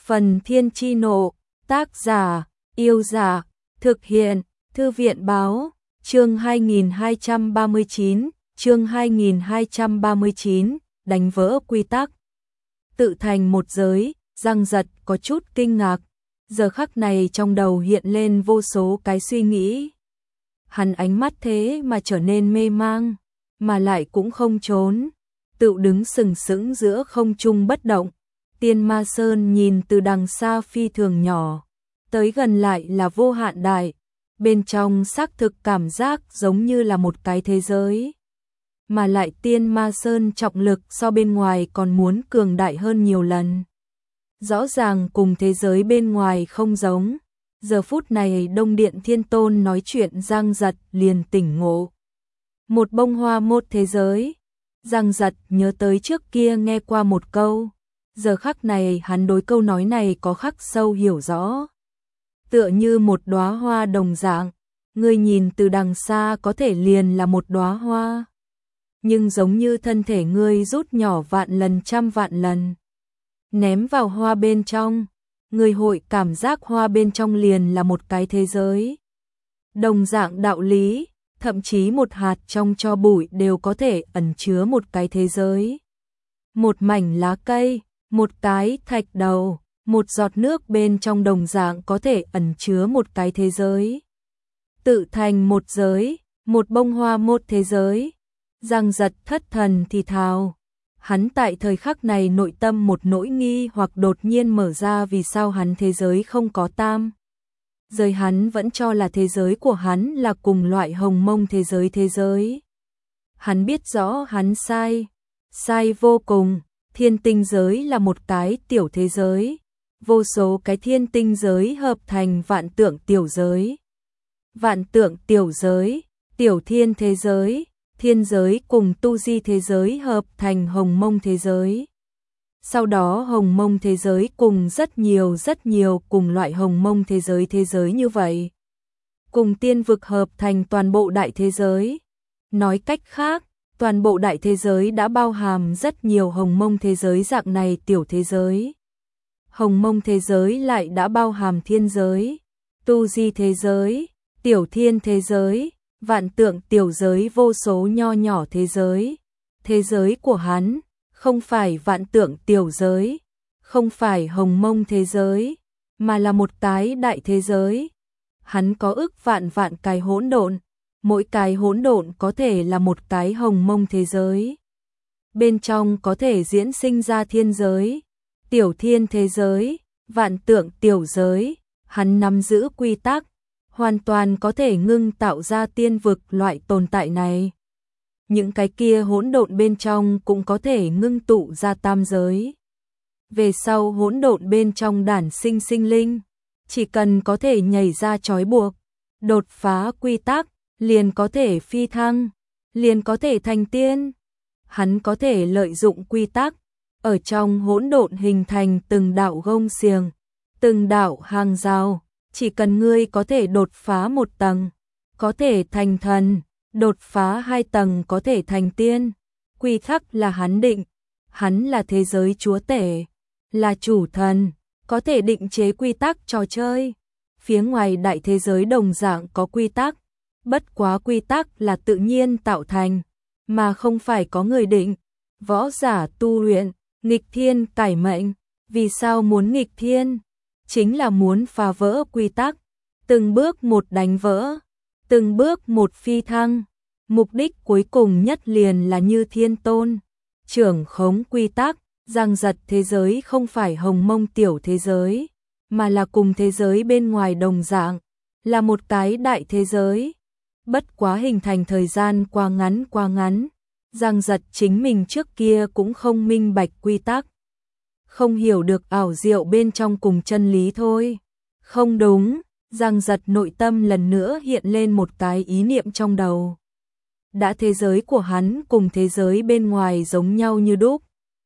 Phần Thiên Chi Nộ, tác giả, Yêu Giả, thực hiện, Thư viện Báo, chương 2239, chương 2239, đánh vỡ quy tắc. Tự thành một giới, Giang Giật có chút kinh ngạc, giờ khắc này trong đầu hiện lên vô số cái suy nghĩ. Hắn ánh mắt thế mà trở nên mê mang, mà lại cũng không trốn, tự đứng sừng sững giữa không trung bất động. Tiên Ma Sơn nhìn từ đằng xa phi thường nhỏ, tới gần lại là vô hạn đại, bên trong xác thực cảm giác giống như là một cái thế giới. Mà lại Tiên Ma Sơn trọng lực so bên ngoài còn muốn cường đại hơn nhiều lần. Rõ ràng cùng thế giới bên ngoài không giống. Giờ phút này Đông Điện Thiên Tôn nói chuyện Giang Giật liền tỉnh ngộ. Một bông hoa một thế giới. Giang Giật nhớ tới trước kia nghe qua một câu. Giờ khắc này hắn đối câu nói này có khắc sâu hiểu rõ. Tựa như một đóa hoa đồng dạng, người nhìn từ đằng xa có thể liền là một đóa hoa. Nhưng giống như thân thể ngươi rút nhỏ vạn lần trăm vạn lần, ném vào hoa bên trong, người hội cảm giác hoa bên trong liền là một cái thế giới. Đồng dạng đạo lý, thậm chí một hạt trong tro bụi đều có thể ẩn chứa một cái thế giới. Một mảnh lá cây, một cái thạch đầu, một giọt nước bên trong đồng dạng có thể ẩn chứa một cái thế giới. Tự thành một giới, một bông hoa một thế giới. Giang Giật thất thần thì thào. Hắn tại thời khắc này nội tâm một nỗi nghi hoặc đột nhiên mở ra, vì sao hắn thế giới không có tam giới, hắn vẫn cho là thế giới của hắn là cùng loại hồng mông thế giới. Hắn biết rõ hắn sai vô cùng. Thiên tinh giới là một cái tiểu thế giới, vô số cái thiên tinh giới hợp thành vạn tượng tiểu giới. Vạn tượng tiểu giới, tiểu thiên thế giới, thiên giới cùng tu di thế giới hợp thành hồng mông thế giới. Sau đó hồng mông thế giới cùng rất nhiều cùng loại hồng mông thế giới như vậy. Cùng tiên vực hợp thành toàn bộ đại thế giới. Nói cách khác, toàn bộ đại thế giới đã bao hàm rất nhiều hồng mông thế giới dạng này tiểu thế giới. Hồng mông thế giới lại đã bao hàm thiên giới, tu di thế giới, tiểu thiên thế giới, vạn tượng tiểu giới, vô số nho nhỏ thế giới. Thế giới của hắn không phải vạn tượng tiểu giới, không phải hồng mông thế giới, mà là một cái đại thế giới. Hắn có ức vạn cái hỗn độn, mỗi cái hỗn độn có thể là một cái hồng mông thế giới. Bên trong có thể diễn sinh ra thiên giới, tiểu thiên thế giới, vạn tượng tiểu giới. Hắn nắm giữ quy tắc, hoàn toàn có thể ngưng tạo ra tiên vực loại tồn tại này. Những cái kia hỗn độn bên trong cũng có thể ngưng tụ ra tam giới. Về sau hỗn độn bên trong đản sinh sinh linh, chỉ cần có thể nhảy ra trói buộc, đột phá quy tắc, liền có thể phi thăng, liền có thể thành tiên. Hắn có thể lợi dụng quy tắc, ở trong hỗn độn hình thành từng đạo gông xiềng, từng đạo hàng rào. Chỉ cần ngươi có thể đột phá một tầng, có thể thành thần, đột phá 2 tầng có thể thành tiên. Quy tắc là hắn định, hắn là thế giới chúa tể, là chủ thần, có thể định chế quy tắc trò chơi. Phía ngoài đại thế giới đồng dạng có quy tắc, bất quá quy tắc là tự nhiên tạo thành, mà không phải có người định. Võ giả tu luyện, nghịch thiên cải mệnh. Vì sao muốn nghịch thiên? Chính là muốn phá vỡ quy tắc, từng bước một đánh vỡ, từng bước một phi thăng. Mục đích cuối cùng nhất liền là như thiên tôn, trưởng khống quy tắc. Giang Giật thế giới không phải hồng mông tiểu thế giới, mà là cùng thế giới bên ngoài đồng dạng, là một cái đại thế giới. Bất quá hình thành thời gian quá ngắn. Giang Giật chính mình trước kia cũng không minh bạch quy tắc, không hiểu được ảo diệu bên trong cùng chân lý thôi. Không đúng, Giang Giật nội tâm lần nữa hiện lên một cái ý niệm trong đầu. Đã thế giới của hắn cùng thế giới bên ngoài giống nhau như đúc,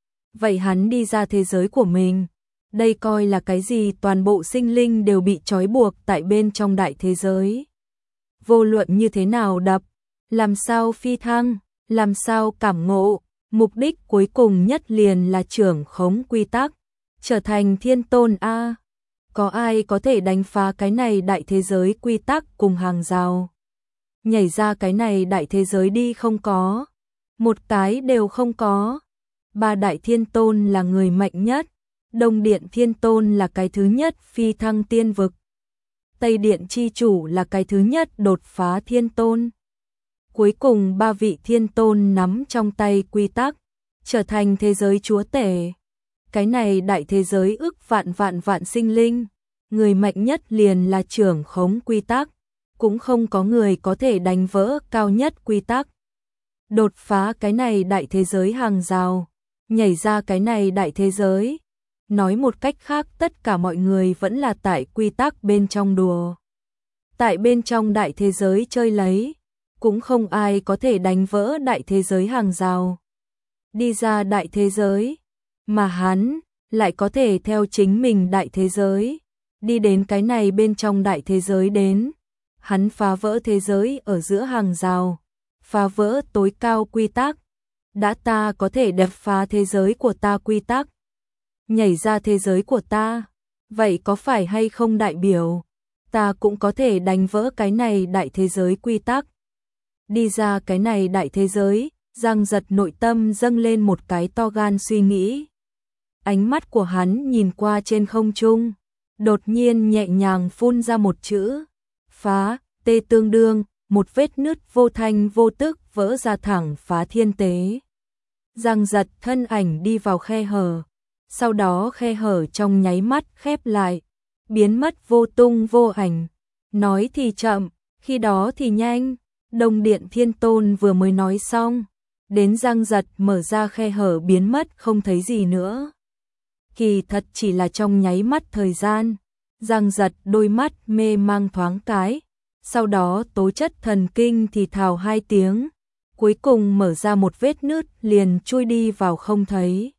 vậy hắn đi ra thế giới của mình, đây coi là cái gì? Toàn bộ sinh linh đều bị trói buộc tại bên trong đại thế giới. Vô luận như thế nào đập, làm sao phi thăng, làm sao cảm ngộ, mục đích cuối cùng nhất liền là trưởng khống quy tắc. trở thành thiên tôn a. Có ai có thể đánh phá cái này đại thế giới quy tắc cùng hàng rào? Nhảy ra cái này đại thế giới đi không có. Một cái đều không có. Ba đại thiên tôn là người mạnh nhất. Đông Điện Thiên Tôn là cái thứ nhất phi thăng tiên vực. Tây Điện Chi Chủ là cái thứ nhất đột phá thiên tôn. Cuối cùng ba vị thiên tôn nắm trong tay quy tắc, trở thành thế giới chúa tể. Cái này đại thế giới ức vạn vạn vạn sinh linh, người mạnh nhất liền là trưởng khống quy tắc, cũng không có người có thể đánh vỡ cao nhất quy tắc. Đột phá cái này đại thế giới hàng rào, nhảy ra cái này đại thế giới. Nói một cách khác, tất cả mọi người vẫn là tại quy tắc bên trong đùa. Tại bên trong đại thế giới chơi lấy, cũng không ai có thể đánh vỡ đại thế giới hàng rào. Đi ra đại thế giới, mà hắn lại có thể theo chính mình đại thế giới, đi đến cái này bên trong đại thế giới đến. Hắn phá vỡ thế giới ở giữa hàng rào, phá vỡ tối cao quy tắc. Đã ta có thể đập phá thế giới của ta quy tắc, nhảy ra thế giới của ta, vậy có phải hay không đại biểu ta cũng có thể đánh vỡ cái này đại thế giới quy tắc? Đi ra cái này đại thế giới, Giang Giật nội tâm dâng lên một cái to gan suy nghĩ. Ánh mắt của hắn nhìn qua trên không trung, đột nhiên nhẹ nhàng phun ra một chữ, phá, tê tương đương, một vết nứt vô thanh vô tức vỡ ra thẳng phá thiên tế. Giang Giật thân ảnh đi vào khe hở, sau đó khe hở trong nháy mắt khép lại, biến mất vô tung vô ảnh. Nói thì chậm, khi đó thì nhanh. Đông Điện Thiên Tôn vừa mới nói xong, đến Giang Giật mở ra khe hở biến mất không thấy gì nữa. Kỳ thật chỉ là trong nháy mắt thời gian, Giang Giật đôi mắt mê mang thoáng cái, sau đó tố chất thần kinh thì thào hai tiếng, cuối cùng mở ra một vết nứt liền chui đi vào không thấy.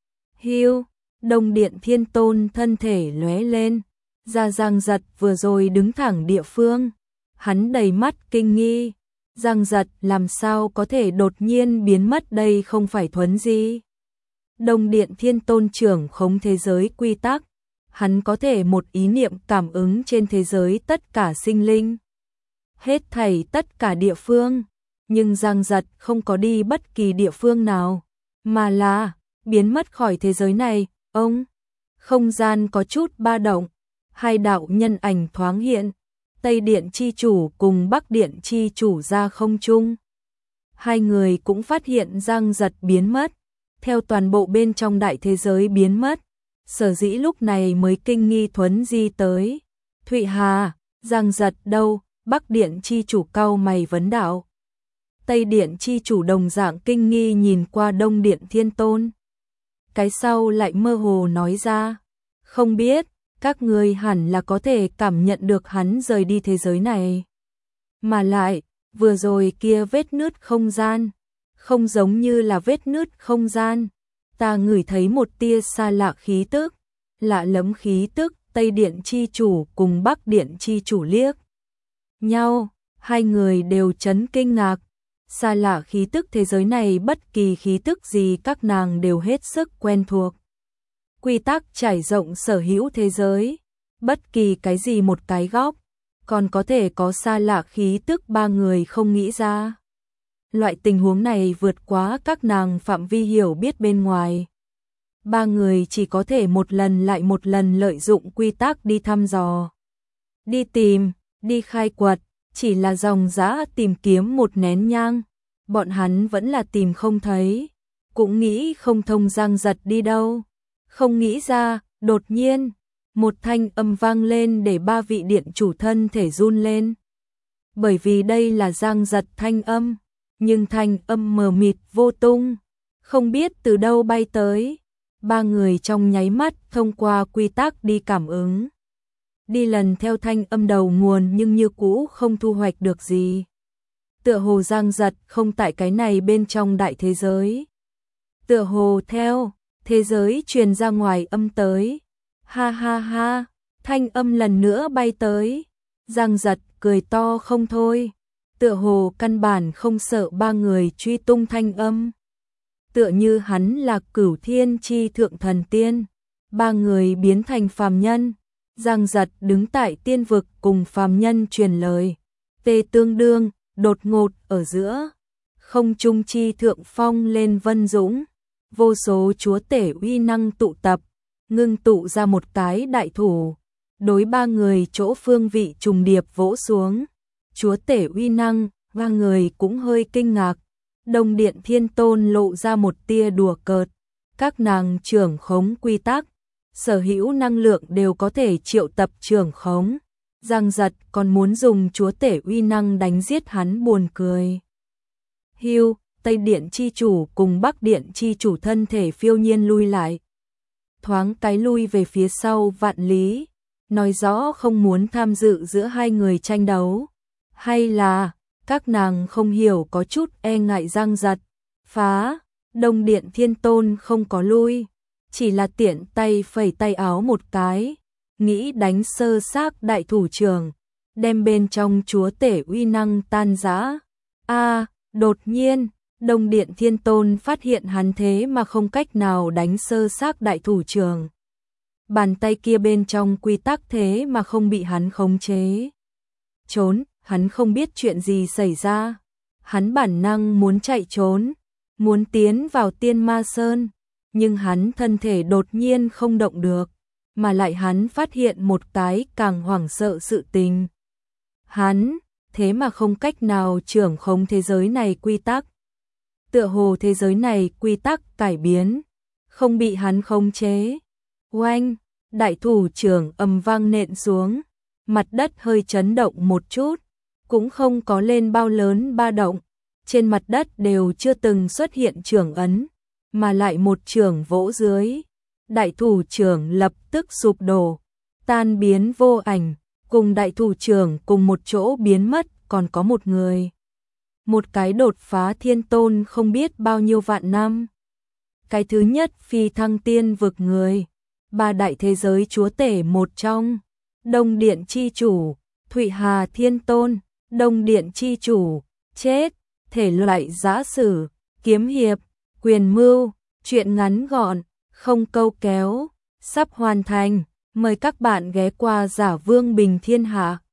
Hiu, Đông Điện Thiên Tôn thân thể lóe lên, ra Giang Giật vừa rồi đứng thẳng địa phương, hắn đầy mắt kinh nghi. Giang Giật làm sao có thể đột nhiên biến mất, đây không phải thuấn di. Đông Điện Thiên Tôn trưởng khống thế giới quy tắc, hắn có thể một ý niệm cảm ứng trên thế giới tất cả sinh linh, hết thảy tất cả địa phương, nhưng Giang Giật không có đi bất kỳ địa phương nào, mà là biến mất khỏi thế giới này. Ông, không gian có chút ba động, hai đạo nhân ảnh thoáng hiện. Tây Điện Chi Chủ cùng Bắc Điện Chi Chủ ra không trung. Hai người cũng phát hiện Giang Giật biến mất, theo toàn bộ bên trong đại thế giới biến mất. Sở dĩ lúc này mới kinh nghi thuấn di tới. Thụy Hà, Giang Giật đâu? Bắc Điện Chi Chủ cau mày vấn đạo. Tây Điện Chi Chủ đồng dạng kinh nghi nhìn qua Đông Điện Thiên Tôn. Cái sau lại mơ hồ nói ra, không biết. Các ngươi hẳn là có thể cảm nhận được hắn rời đi thế giới này. Mà lại, vừa rồi kia vết nứt không gian, không giống như là vết nứt không gian. Ta ngửi thấy một tia xa lạ khí tức, lạ lẫm khí tức. Tây Điện Chi Chủ cùng Bắc Điện Chi Chủ liếc nhau, hai người đều chấn kinh ngạc. Xa lạ khí tức thế giới này, bất kỳ khí tức gì các nàng đều hết sức quen thuộc. Quy tắc trải rộng sở hữu thế giới, bất kỳ cái gì một cái góc, còn có thể có xa lạ khí tức ba người không nghĩ ra. Loại tình huống này vượt quá các nàng phạm vi hiểu biết bên ngoài. Ba người chỉ có thể một lần lại một lần lợi dụng quy tắc đi thăm dò, đi tìm, đi khai quật, chỉ là dòng dã tìm kiếm một nén nhang. Bọn hắn vẫn là tìm không thấy, cũng nghĩ không thông Giang Giật đi đâu. Không nghĩ ra, đột nhiên, một thanh âm vang lên để ba vị điện chủ thân thể run lên. Bởi vì đây là Giang Giật thanh âm, nhưng thanh âm mờ mịt vô tung, không biết từ đâu bay tới. Ba người trong nháy mắt thông qua quy tắc đi cảm ứng, đi lần theo thanh âm đầu nguồn nhưng như cũ không thu hoạch được gì. Tựa hồ Giang Giật không tại cái này bên trong đại thế giới. Tựa hồ theo thế giới truyền ra ngoài âm tới. Ha ha ha, thanh âm lần nữa bay tới. Giang Giật cười to không thôi. Tựa hồ căn bản không sợ ba người truy tung thanh âm. Tựa như hắn là Cửu Thiên chi thượng thần tiên. ba người biến thành phàm nhân. Giang Giật đứng tại tiên vực cùng phàm nhân truyền lời. Tê tương đương, đột ngột ở giữa. Không trung chi thượng phong lên vân dũng. Vô số chúa tể uy năng tụ tập, ngưng tụ ra một cái đại thủ. Đối ba người chỗ phương vị trùng điệp vỗ xuống. Chúa tể uy năng, ba người cũng hơi kinh ngạc. Đông Điện Thiên Tôn lộ ra một tia đùa cợt. Các nàng trưởng khống quy tắc, sở hữu năng lượng đều có thể triệu tập trưởng khống. Giang Giật còn muốn dùng chúa tể uy năng đánh giết hắn, buồn cười. Hưu, Tây Điện chi chủ cùng Bắc Điện chi chủ thân thể phiêu nhiên lui lại. Thoáng cái lui về phía sau vạn lý, nói rõ không muốn tham dự giữa hai người tranh đấu. Hay là các nàng không hiểu, có chút e ngại Giang Giật. Phá, Đông Điện Thiên Tôn không có lui, chỉ là tiện tay phẩy tay áo một cái, nghĩ đánh sơ xác đại thủ trưởng, đem bên trong chúa tể uy năng tan rã. Đột nhiên, Đông Điện Thiên Tôn phát hiện hắn thế mà không cách nào đánh sơ xác đại thủ trưởng. Bàn tay kia bên trong quy tắc thế mà không bị hắn khống chế. Trốn, hắn không biết chuyện gì xảy ra. Hắn bản năng muốn chạy trốn, muốn tiến vào Tiên Ma Sơn, nhưng hắn thân thể đột nhiên không động được, mà lại hắn phát hiện một cái càng hoảng sợ sự tình. Hắn thế mà không cách nào trưởng khống thế giới này quy tắc. Tựa hồ thế giới này quy tắc cải biến, không bị hắn khống chế. Oanh, đại thủ trưởng ầm vang nện xuống, mặt đất hơi chấn động một chút, cũng không có lên bao lớn ba động. Trên mặt đất đều chưa từng xuất hiện trưởng ấn, mà lại một trưởng vỗ dưới. Đại thủ trưởng lập tức sụp đổ, tan biến vô ảnh, cùng đại thủ trưởng cùng một chỗ biến mất, còn có một người. Một cái đột phá thiên tôn không biết bao nhiêu vạn năm. Cái thứ nhất phi thăng tiên vực người, ba đại thế giới chúa tể một trong. Đông Điện chi chủ, Thụy Hà Thiên Tôn. Đông Điện chi chủ, chết. Thể loại giã sử, kiếm hiệp, quyền mưu, truyện ngắn gọn, không câu kéo, sắp hoàn thành. Mời các bạn ghé qua Giả Vương Bình Thiên Hạ.